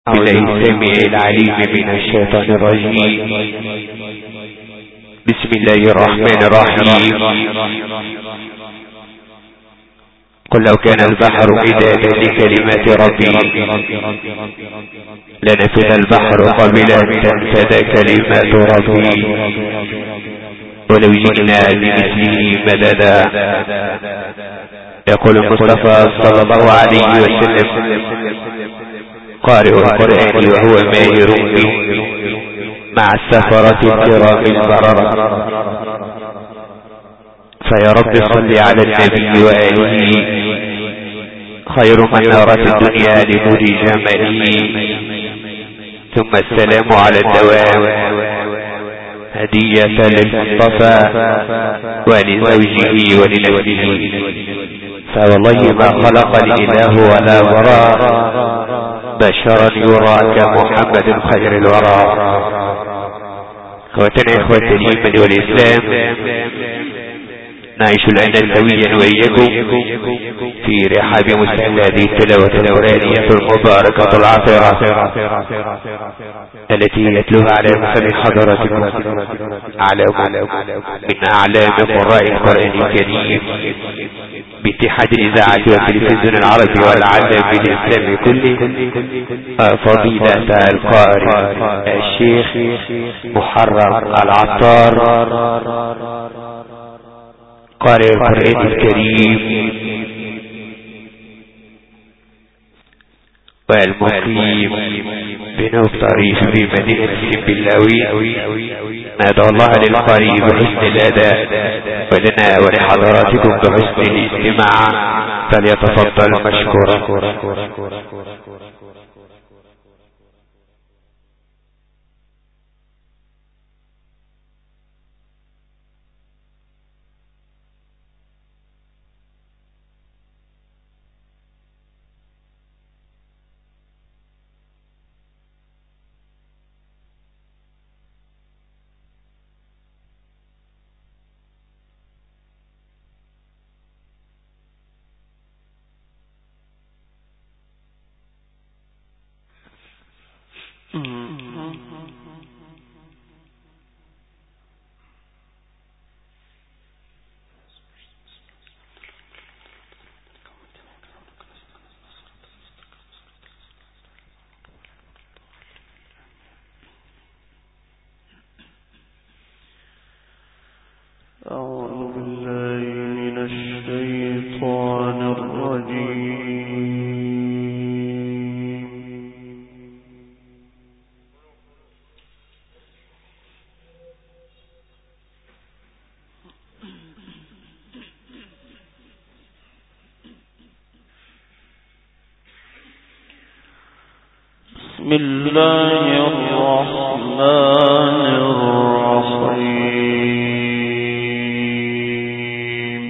بالله السميع العليم من الشيطان الرجيم. بسم الله الرحمن الرحيم. قل لو كان البحر مدادا لكلمات ربي لنفذ البحر قبل أن تنفذ كلمات ربي ولو جئنا بمثله مددا. يقول المصطفى صلى الله عليه وسلم: قارئ القرآن وهو ماهر به مع السفرة الكرام البررة. فيا رب صل على النبي وآله خير من نارت الدنيا لنور جماله. ثم السلام على الدوام هدية للمصطفى ولزوجه ولنفسه. فوالله ما خلق الإله ولا وراء بشرا يرى كمحمد خير الورى. اخوتنا اخوة الإيمان والإسلام، نعيش الآن سويا وإياكم في رحاب مستعدات التلاوة القرآنية المباركة العطرة التي يتلوها على مسمى حضراتكم علام من أعلام قراء القرآن الكريم باتحاد الإذاعة والتلفزيون العربي والعالم بالإسلام كله، فضيلة القارئ الشيخ محرم العطار قارئ القرآن الكريم والمقيم بنوطريف بمدينة سنبلاوي. ندعو الله للقارئ بحسن الأداء ولنا ولحضراتكم بحسن الاستماع، فليتفضل مشكورا. بسم الله الرحمن الرحيم.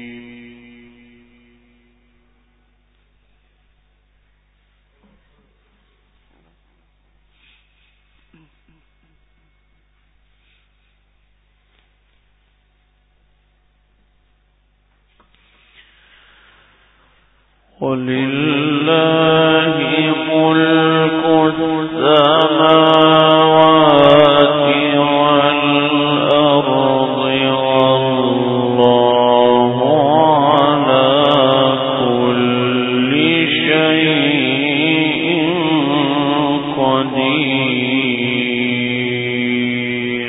ولله ملك السماوات والأرض والله على كل شيء قدير.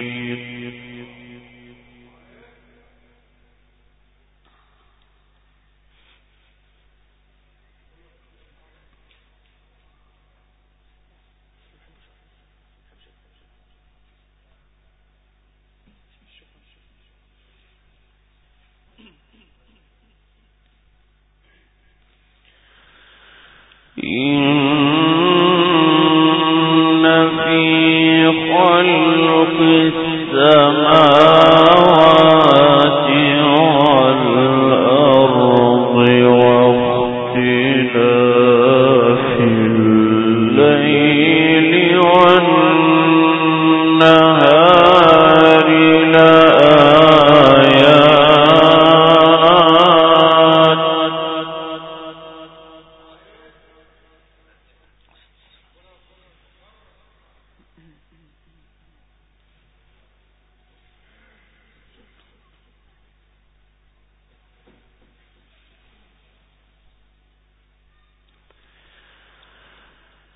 إن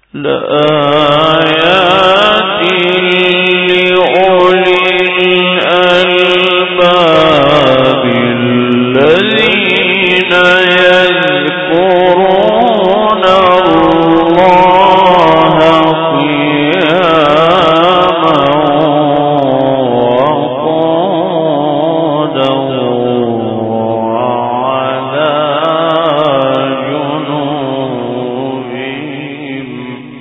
لآيات لأولي الألباب الذين يذكرون الله قياما وقعودا وعلى جنوبهم.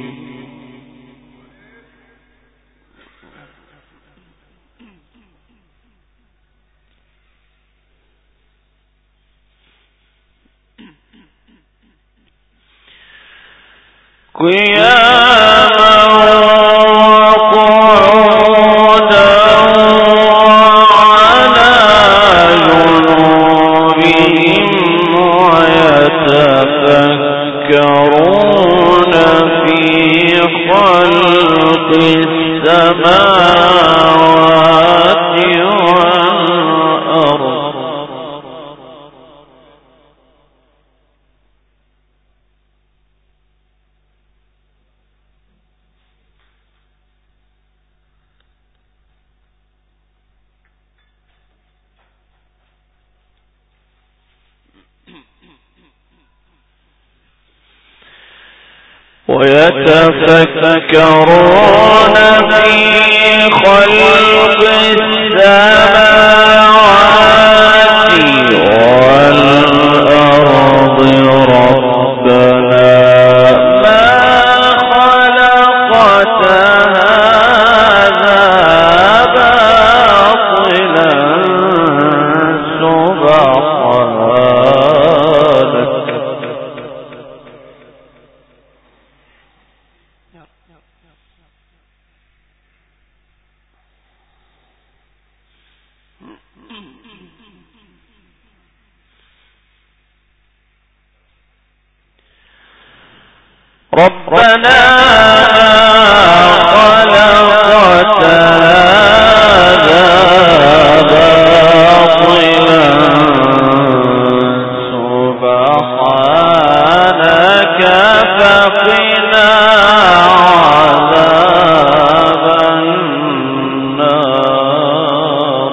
قياما وقعودا وعلى جنوبهم ويتفكرون في خلق السماوات والأرض. ويتفكرون في خلق السماوات والأرض ربنا ما خلقت هذا باطلا سبحانك. ربنا خلقت هذا باطلا سبحانك فقنا عذاب النار.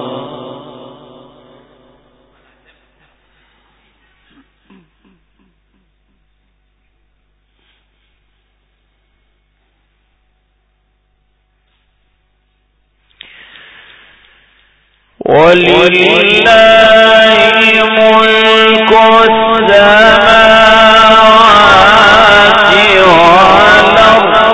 ولله ملك السماوات والأرض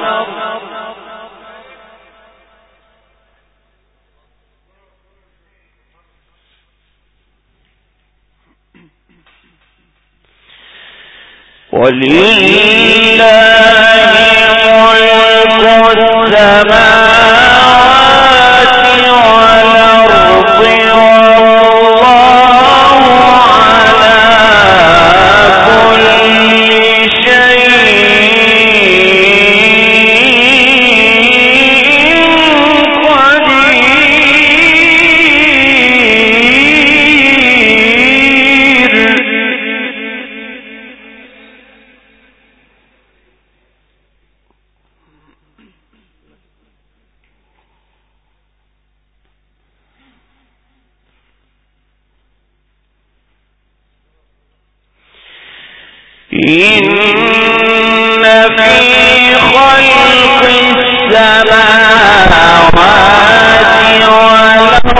إن في خلق السماوات والأرض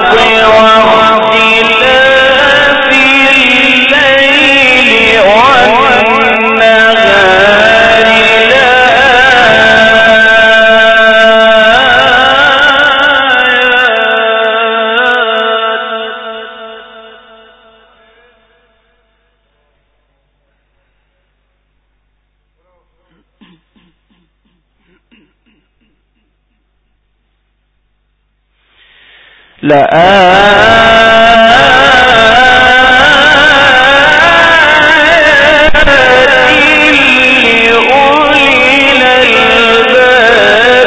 واختلاف الليل والنهار لآيات لأولي الألباب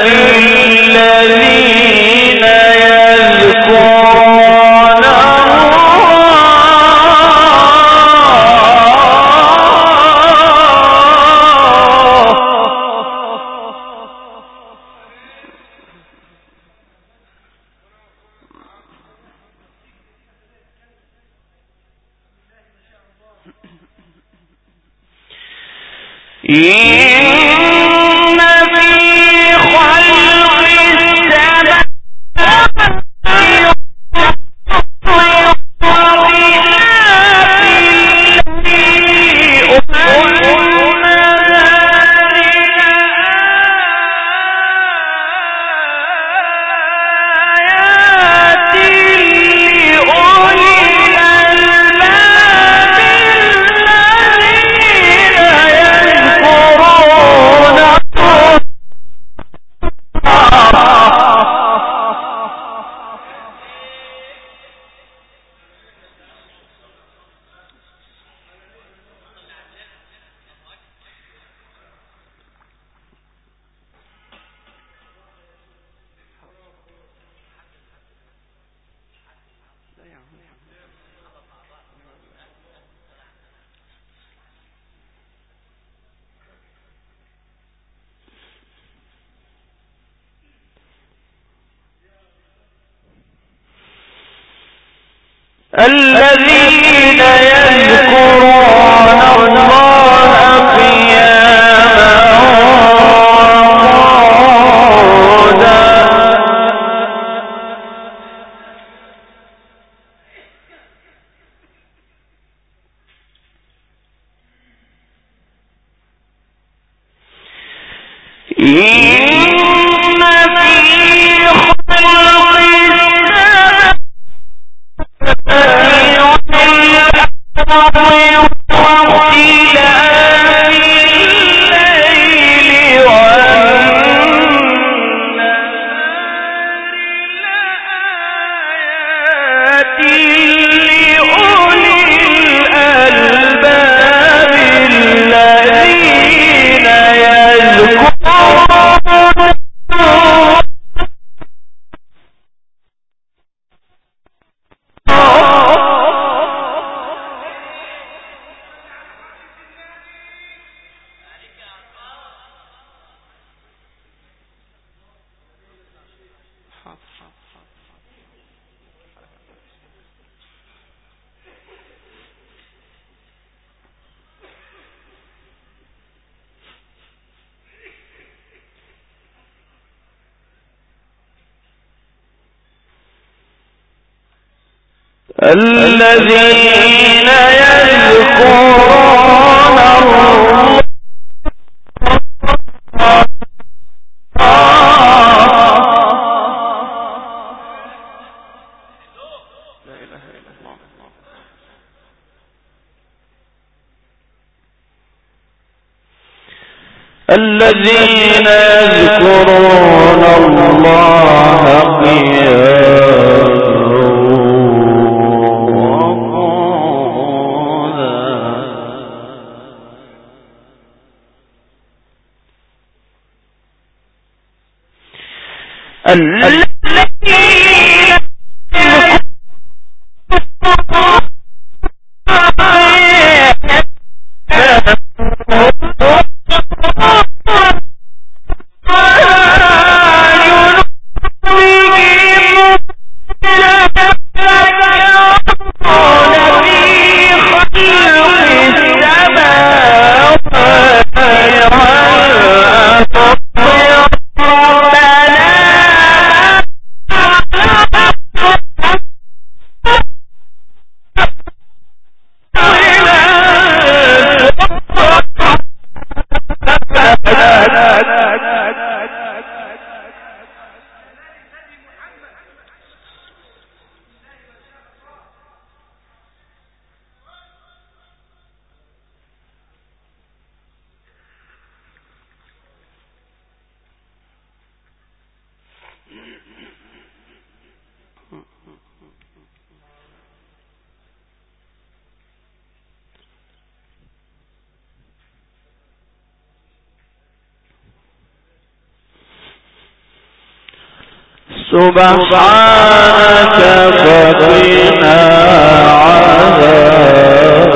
الذين يذكرون الله الذين يذكرون الله قياما وقعودا الذين يذكرون الله الذين يذكرون الله قياما سبحانك فقنا عذاب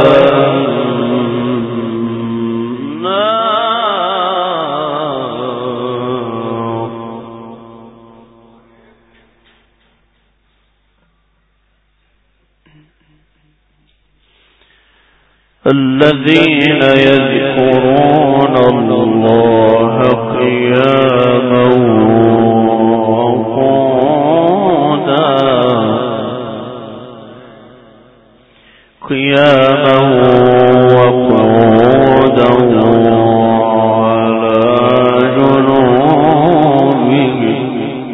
الذين يذكرون الله قياما وقعودا وعلى جنوبهم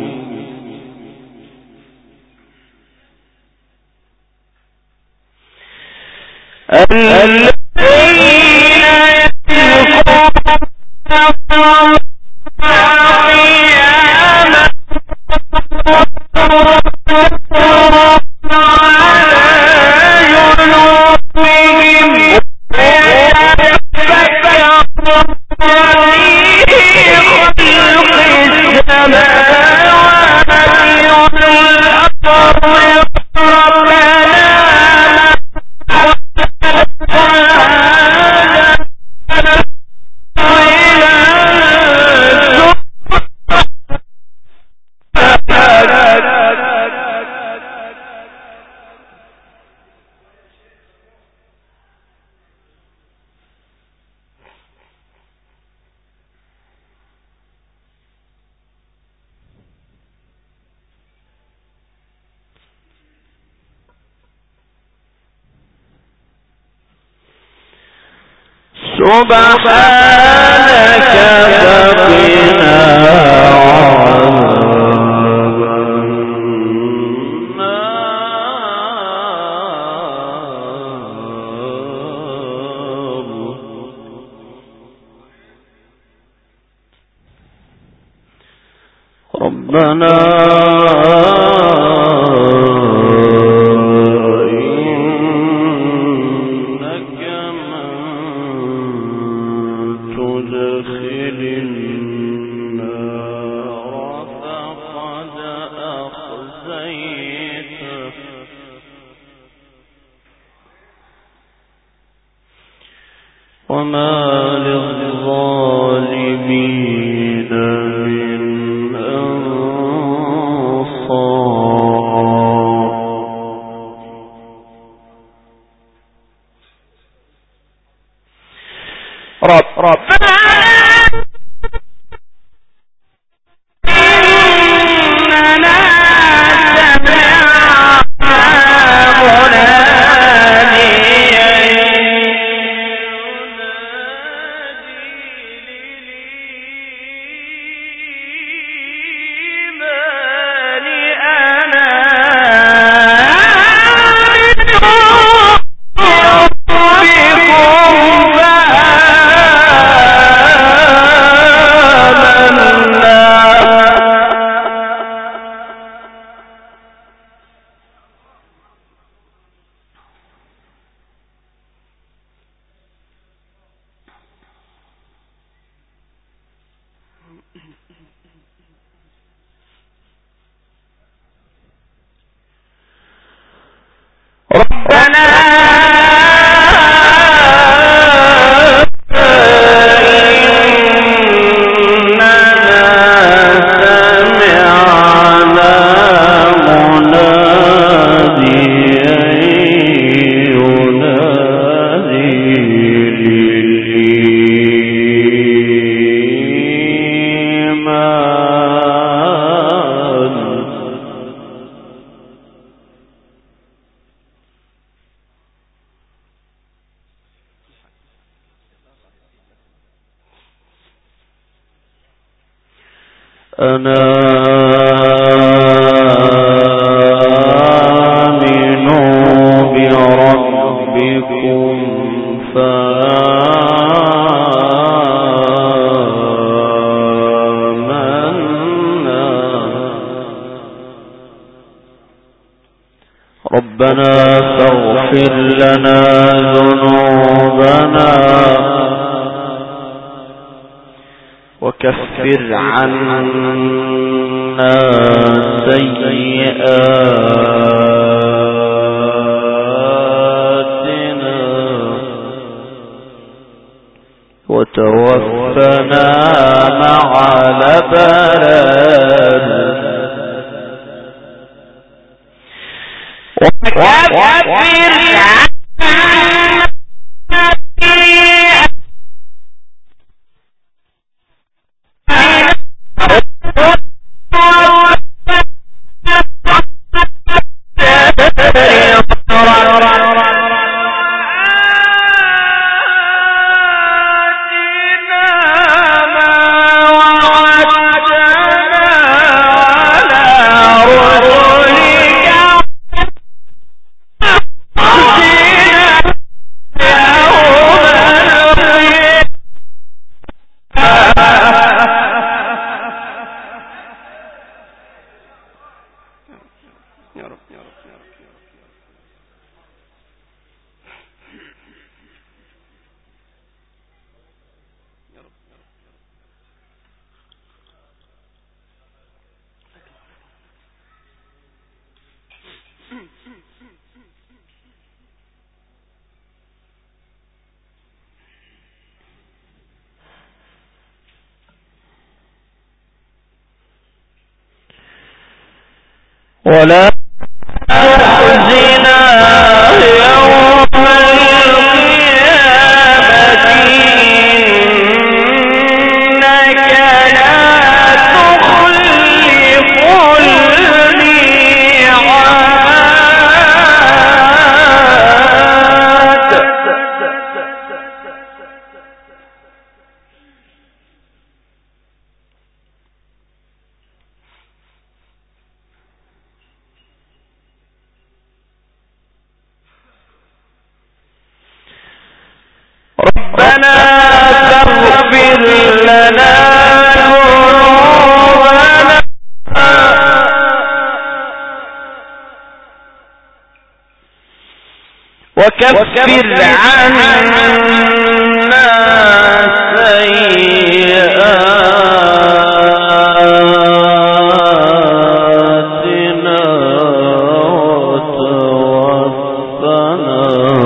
الذين سبحانك فقنا ربنا وما للظالمين من أنصار ربنا آمنوا بربكم فآمنا ربنا فاغفر لنا ذنوبنا وكفر عنا سيئاتنا وتوفنا مع الأبرار وكفر عنا ولا تخزنا يوم القيامة إنك لا تخلف الميعاد. ربنا فاغفر لنا ذنوبنا وكفر عنا سيئاتنا وتوفنا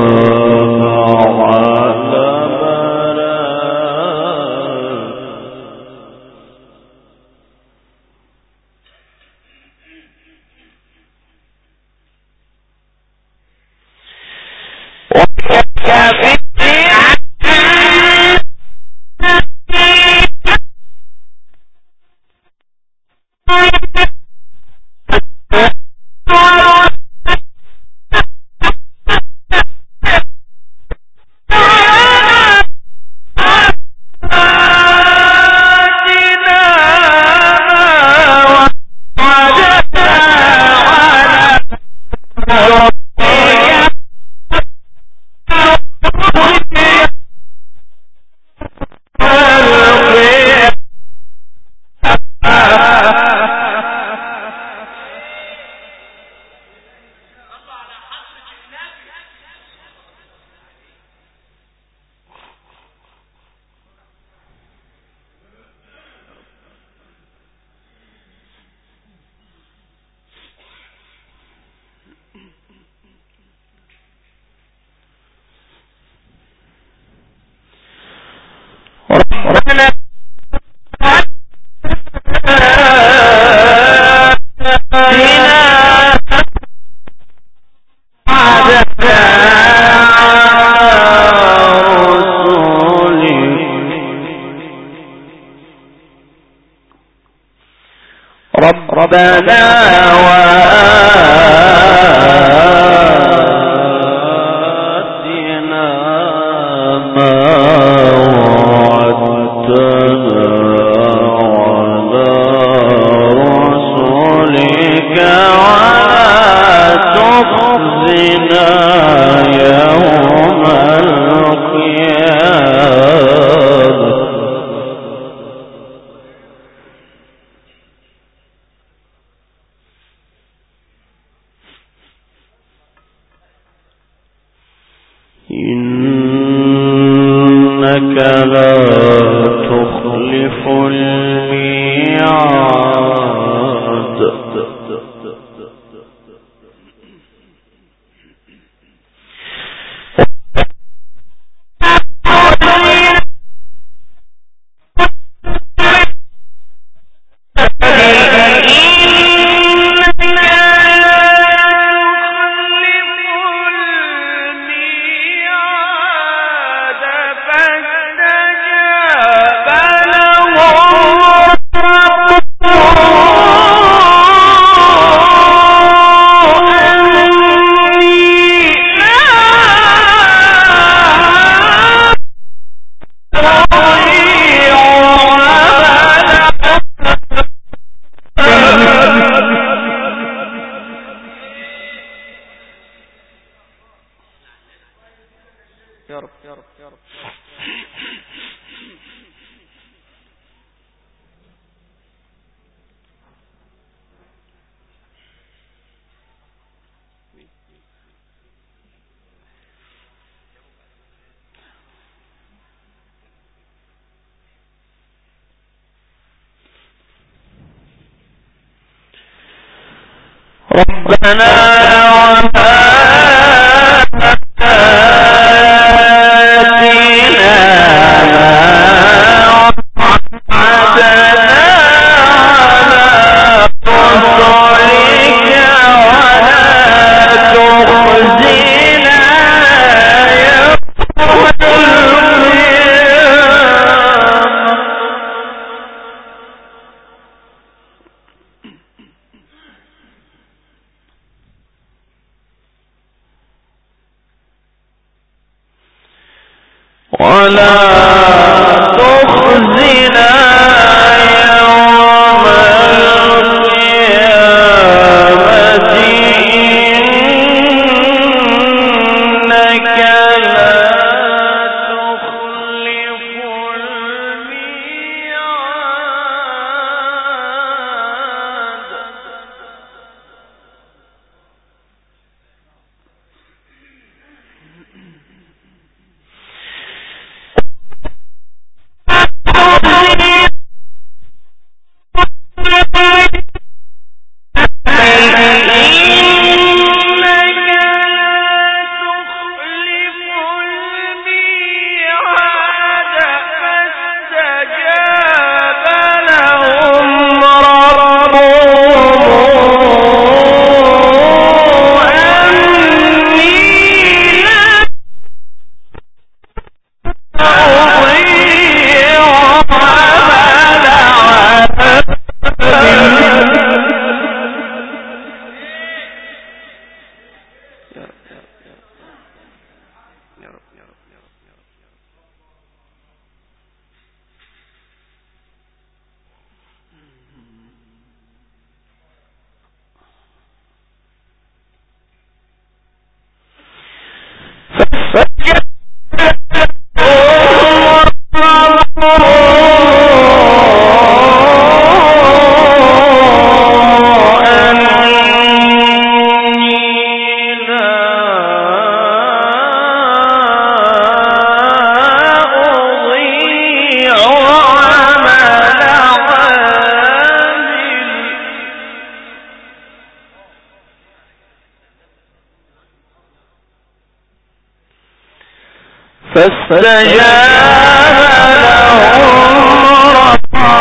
ربنا وآتنا ما وعدتنا على رسلك ولا تخزنا يوم القيامة. إنك لا تخلف الميعاد. ربنا وآتنا ما وعدتنا على رسلك ولا تخزنا يوم القيامة إنك لا تخلف الميعاد. فاستجاب لهم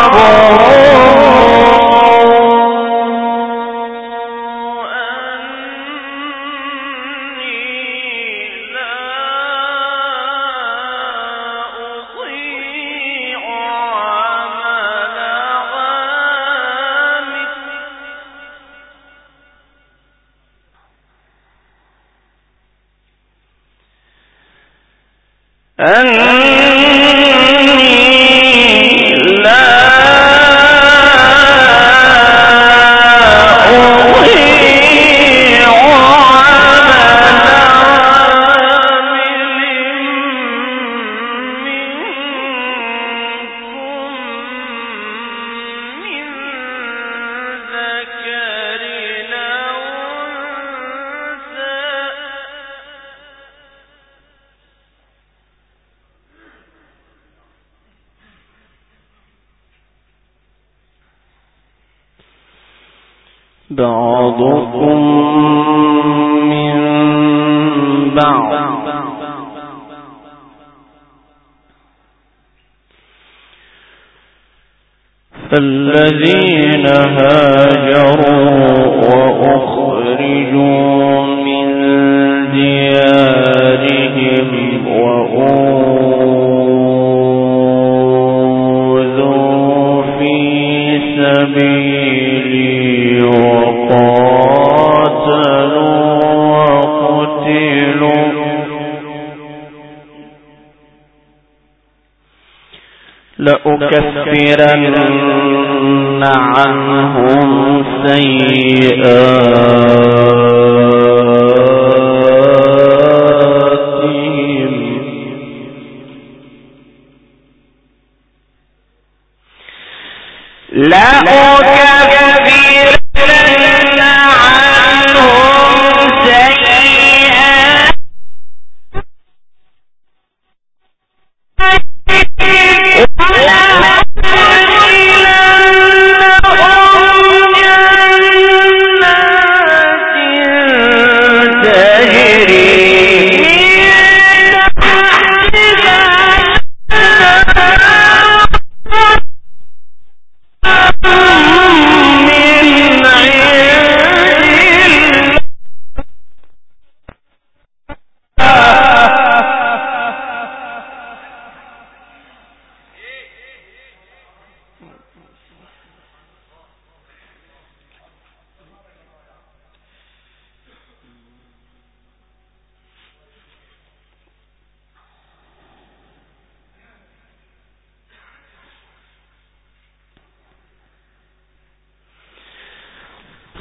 بعضكم من بعض فالذين هاجروا وأخرجوا من ديارهم وأوذوا في سبيلي وقاتلوا وقتلوا لأكفرن عنهم سيئاتهم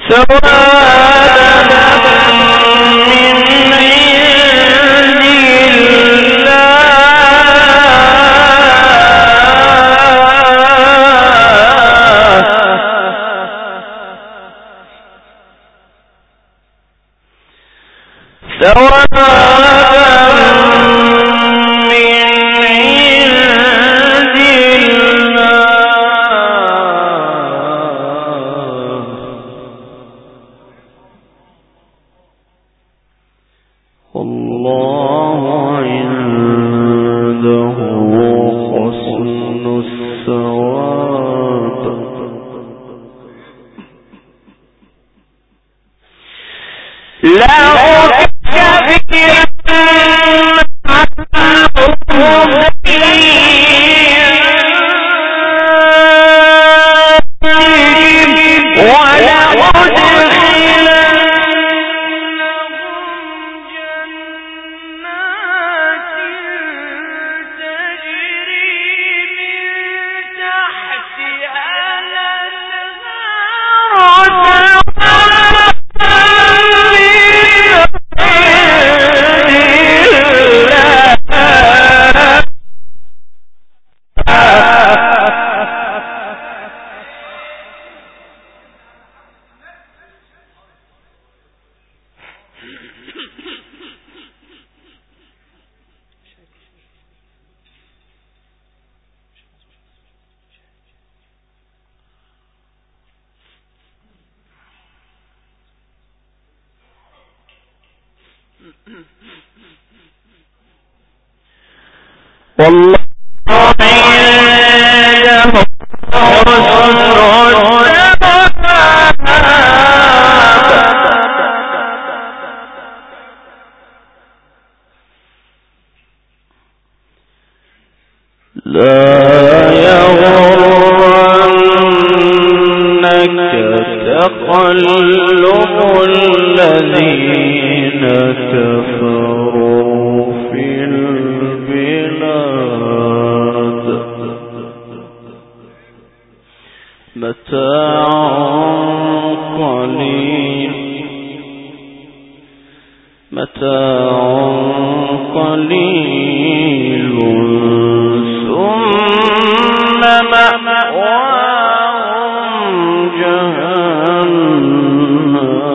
والله عنده لا يغرنك تقلب الذين كفروا في البلاد متاع قليل ثم مأواهم جهنم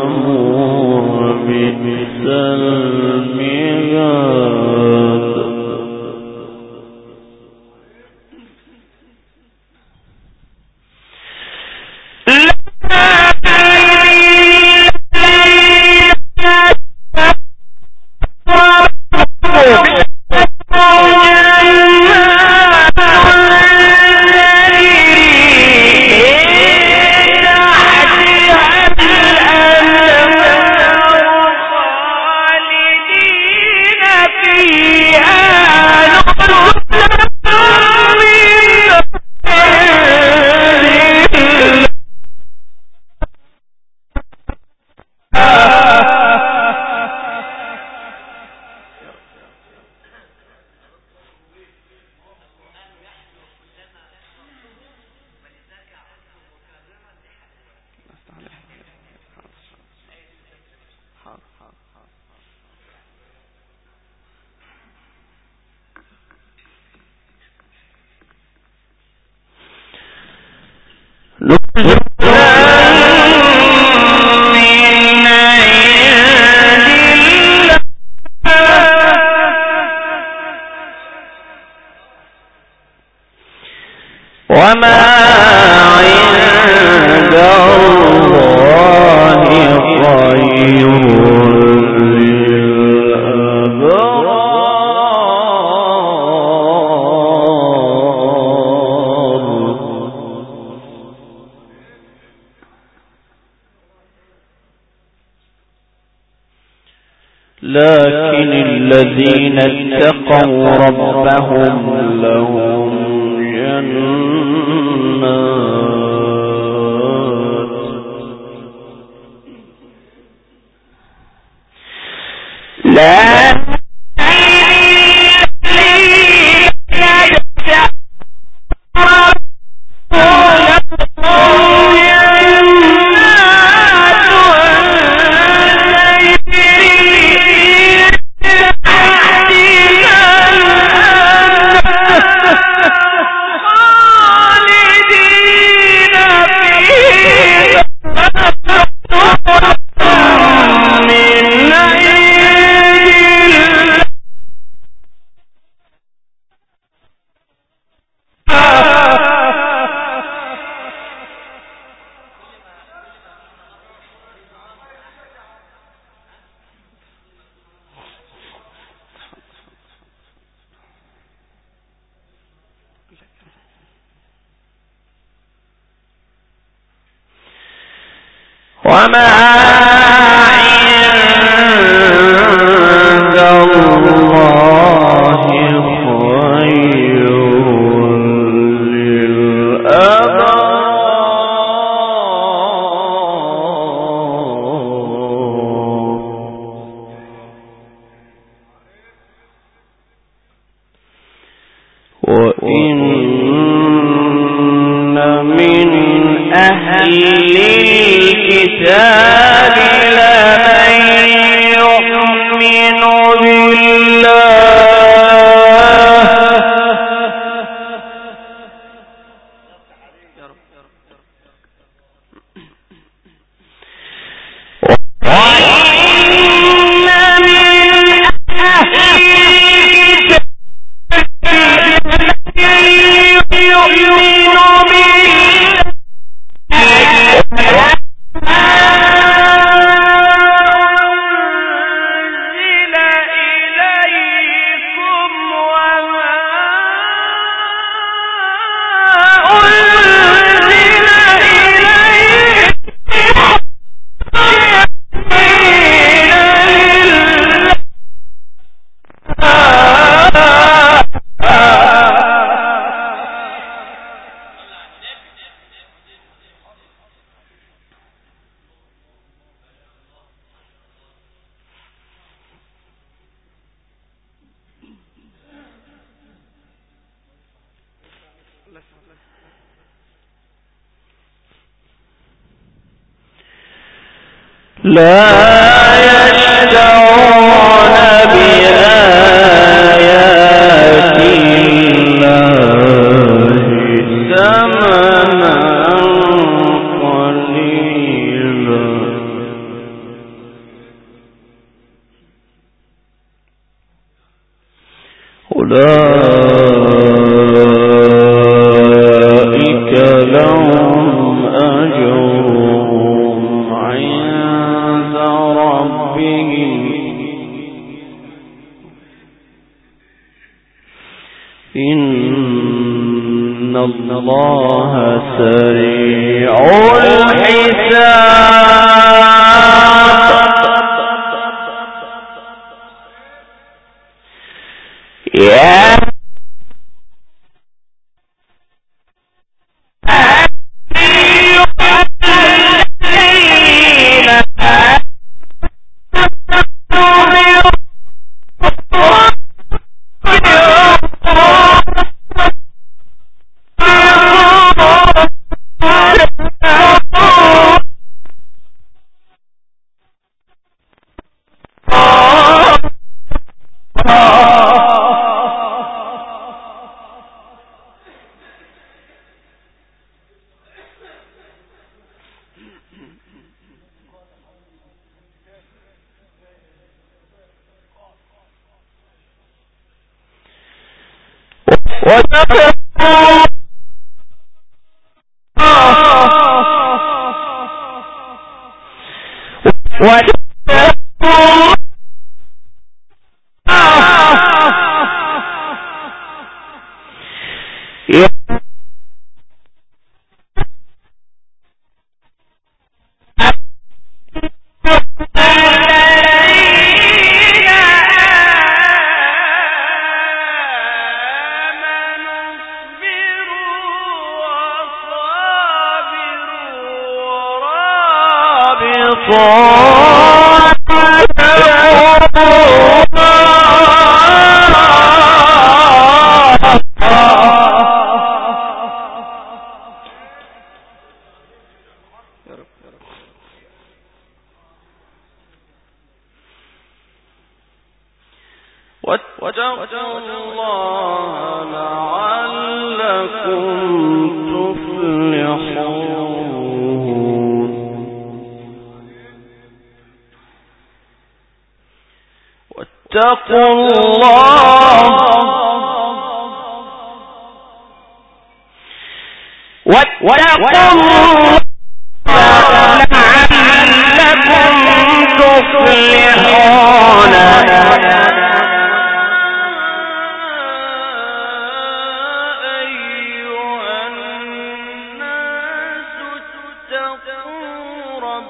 وبئس المهاد. وما عند الله خير لكن الذين اتقوا ربهم لهم جنات لا وما عند الله خير وإن من أهل الكتاب لمن يؤمن لا يشترون بآيات الله ثمنا قليلا أولئك لهم أجرهم عند ربهم إن الله سريع الحساب يا واتقوا الله لعلكم تفلحون واتقوا الله لعلكم تفلحون أيها الناس اتقوا ربكم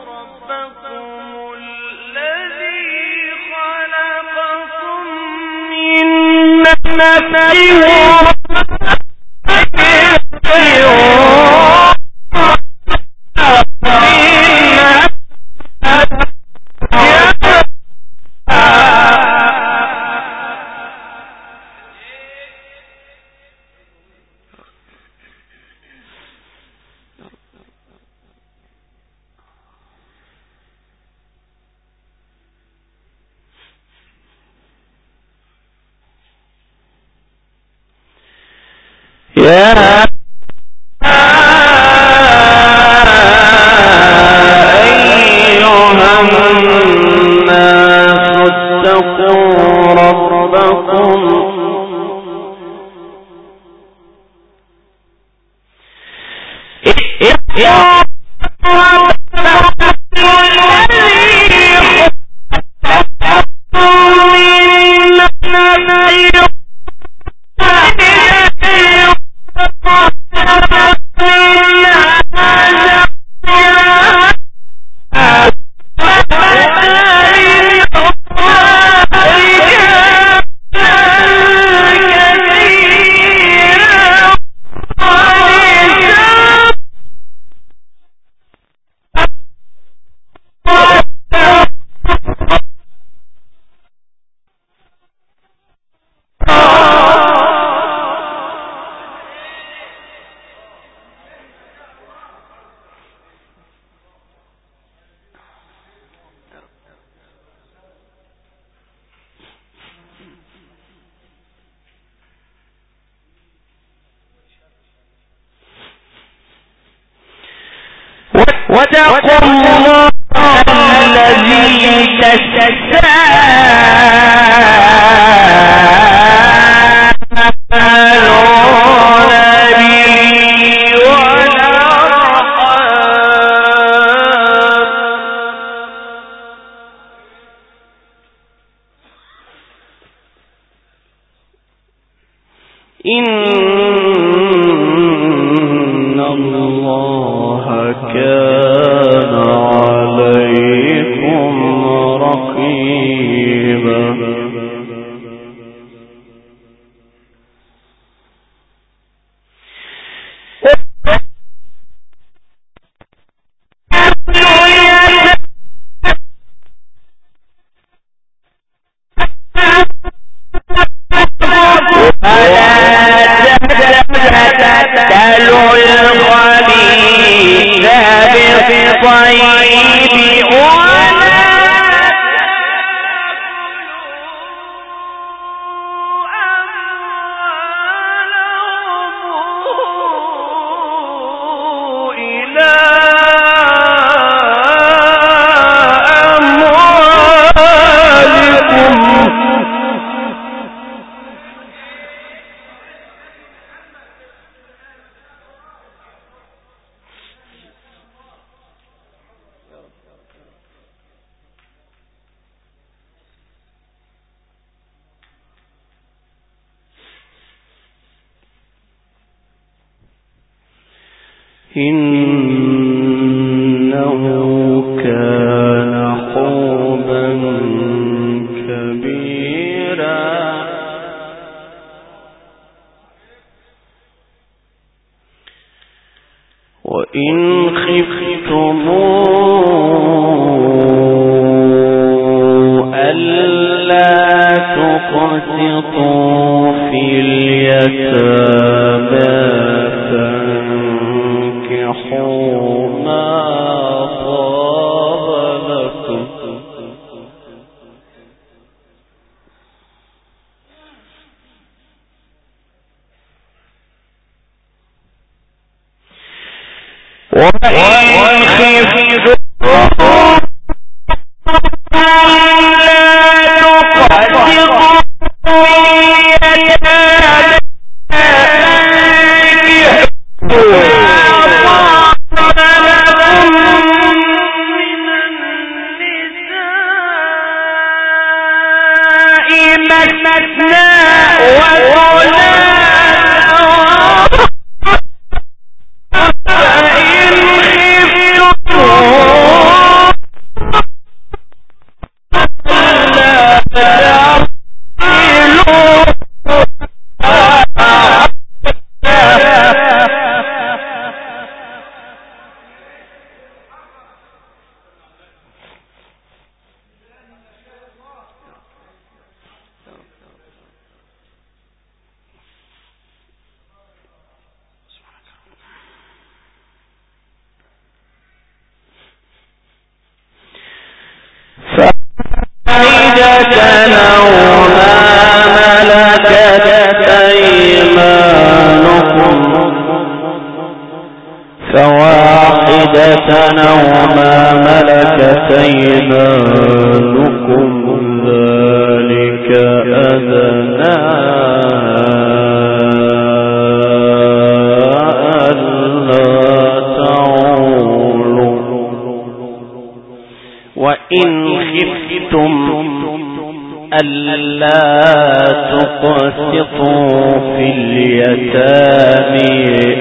واتقوا الله الذي تساءلون به والأرحام إن الله كان عليكم رقيبا إنه كان حوبا كبيرا وإن خفتم ألا تقسطوا في اليتامى فانكحوا ما طاب لكم وإن خفتم وإن خفتم واحدة أو ما ملكت أيمانكم ذلك أدنى ألا تعولوا وإن خفتم ألا تقسطوا في اليتامى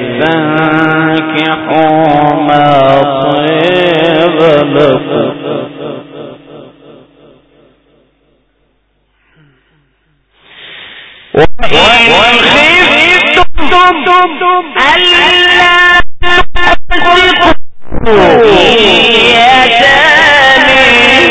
فانكحوا ما طيب لكم وإن خفتم ألا تقسطوا في اليتامى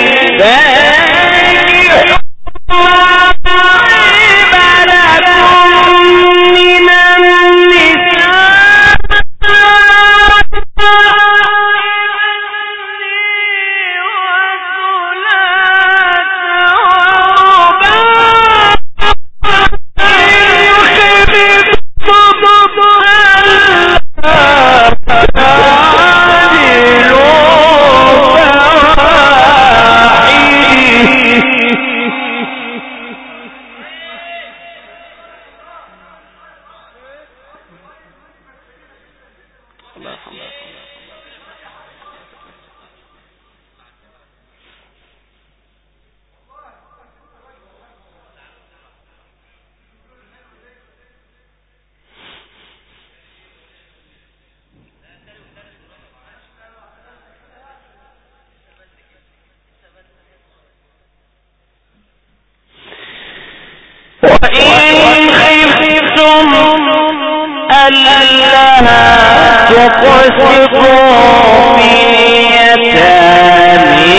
تقسطوا في اليتامى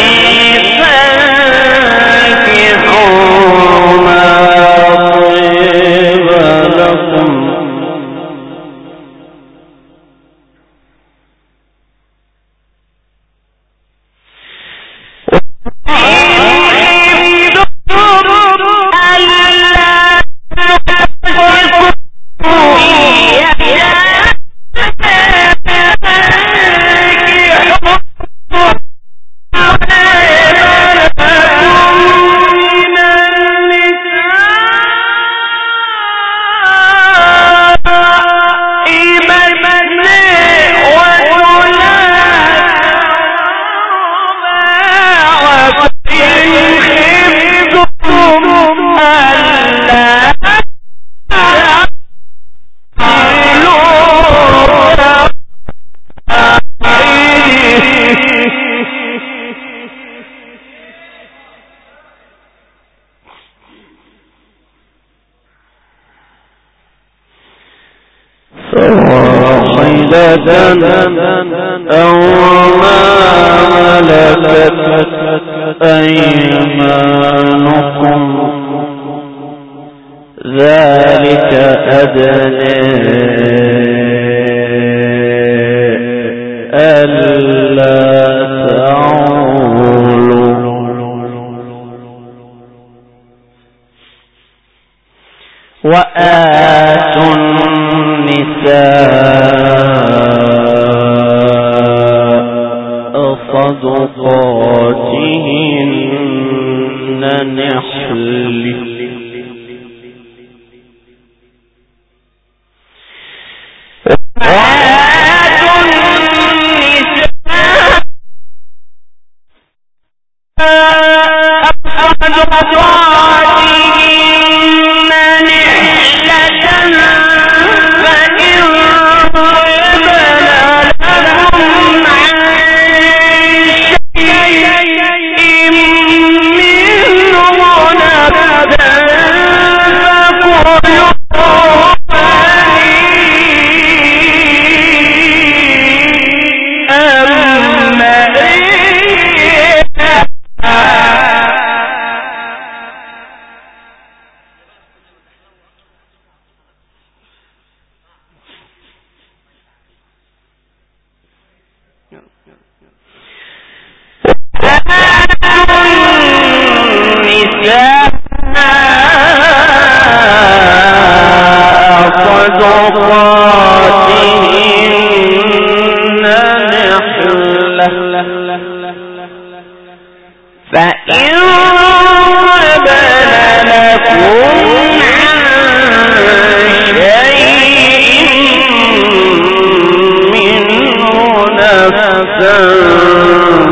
فانكحوا ما طيب لكم أو ما ملكت أيمانكم ذلك أدنى ألا تعولوا وآتوا النساء صدقاتهن نحلة صدقاتهن فإن وبن لكم منه نفسا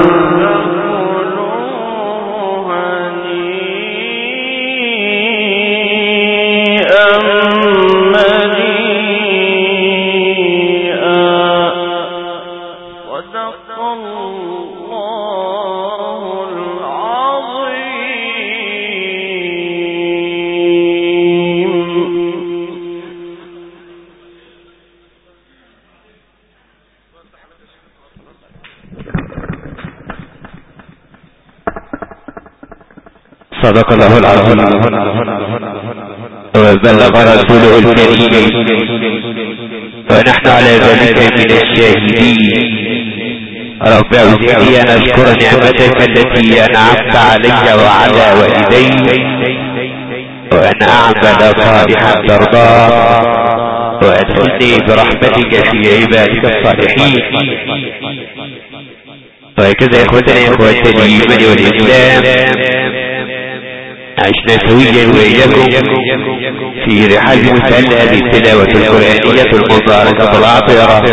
صدق الله العظيم وبلغ رسوله الكريم ونحن على ذلك من الشاهدين. رب أوزعني أن أشكر نعمتك التي أنعمت علي وعلى والدي وأن أعمل صالحا ترضاه وأدخلني برحمتك في عبادك الصالحين. وهكذا إخوتنا إخوة الإيمان والإسلام عشنا سويا وإياكم في رحاب مسألة بالتلاوة القرآنية المباركة العطرة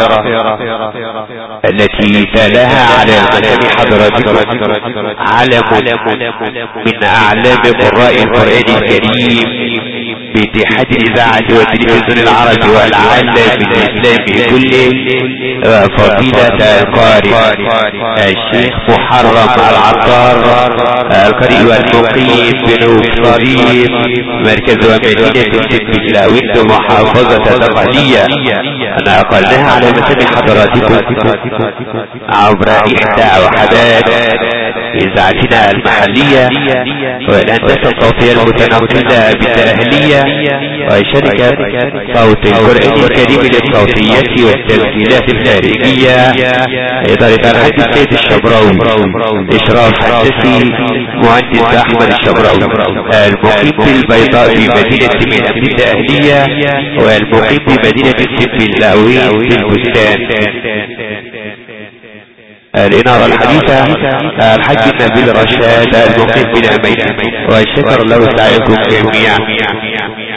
التي تلاها على مكان حضراتكم علم من أعلام قراء القرآن الكريم باتحاد الإذاعة والتلفزيون العربي والعالم الإسلامي كله فضيلة القارئ الشيخ محرم العطار القارئ والمقيم بنوف صريف مركز ومدينة السبلاوية محافظة الدقهلية. أنا أقلناها على متن حضراتكم عبر إحدى وحدات إذاعتنا المحلية والهندسة الصوتية المتنقلة بالدقهلية وشركة صوت القرآن الكريم للصوتيات والتسجيلات الخارجية إدارة الحاج السيد الشبراوي إشراف هندسي مهندس أحمد الشبراوي المقيم بالبيضاء في مدينة منى بالدقهلية والمقيم بمدينة السبلاوي في البستان. الإنارة الحديثة الحاج نبيل رشاد المقيم بالعميد والشكر له سعيكم جميعا.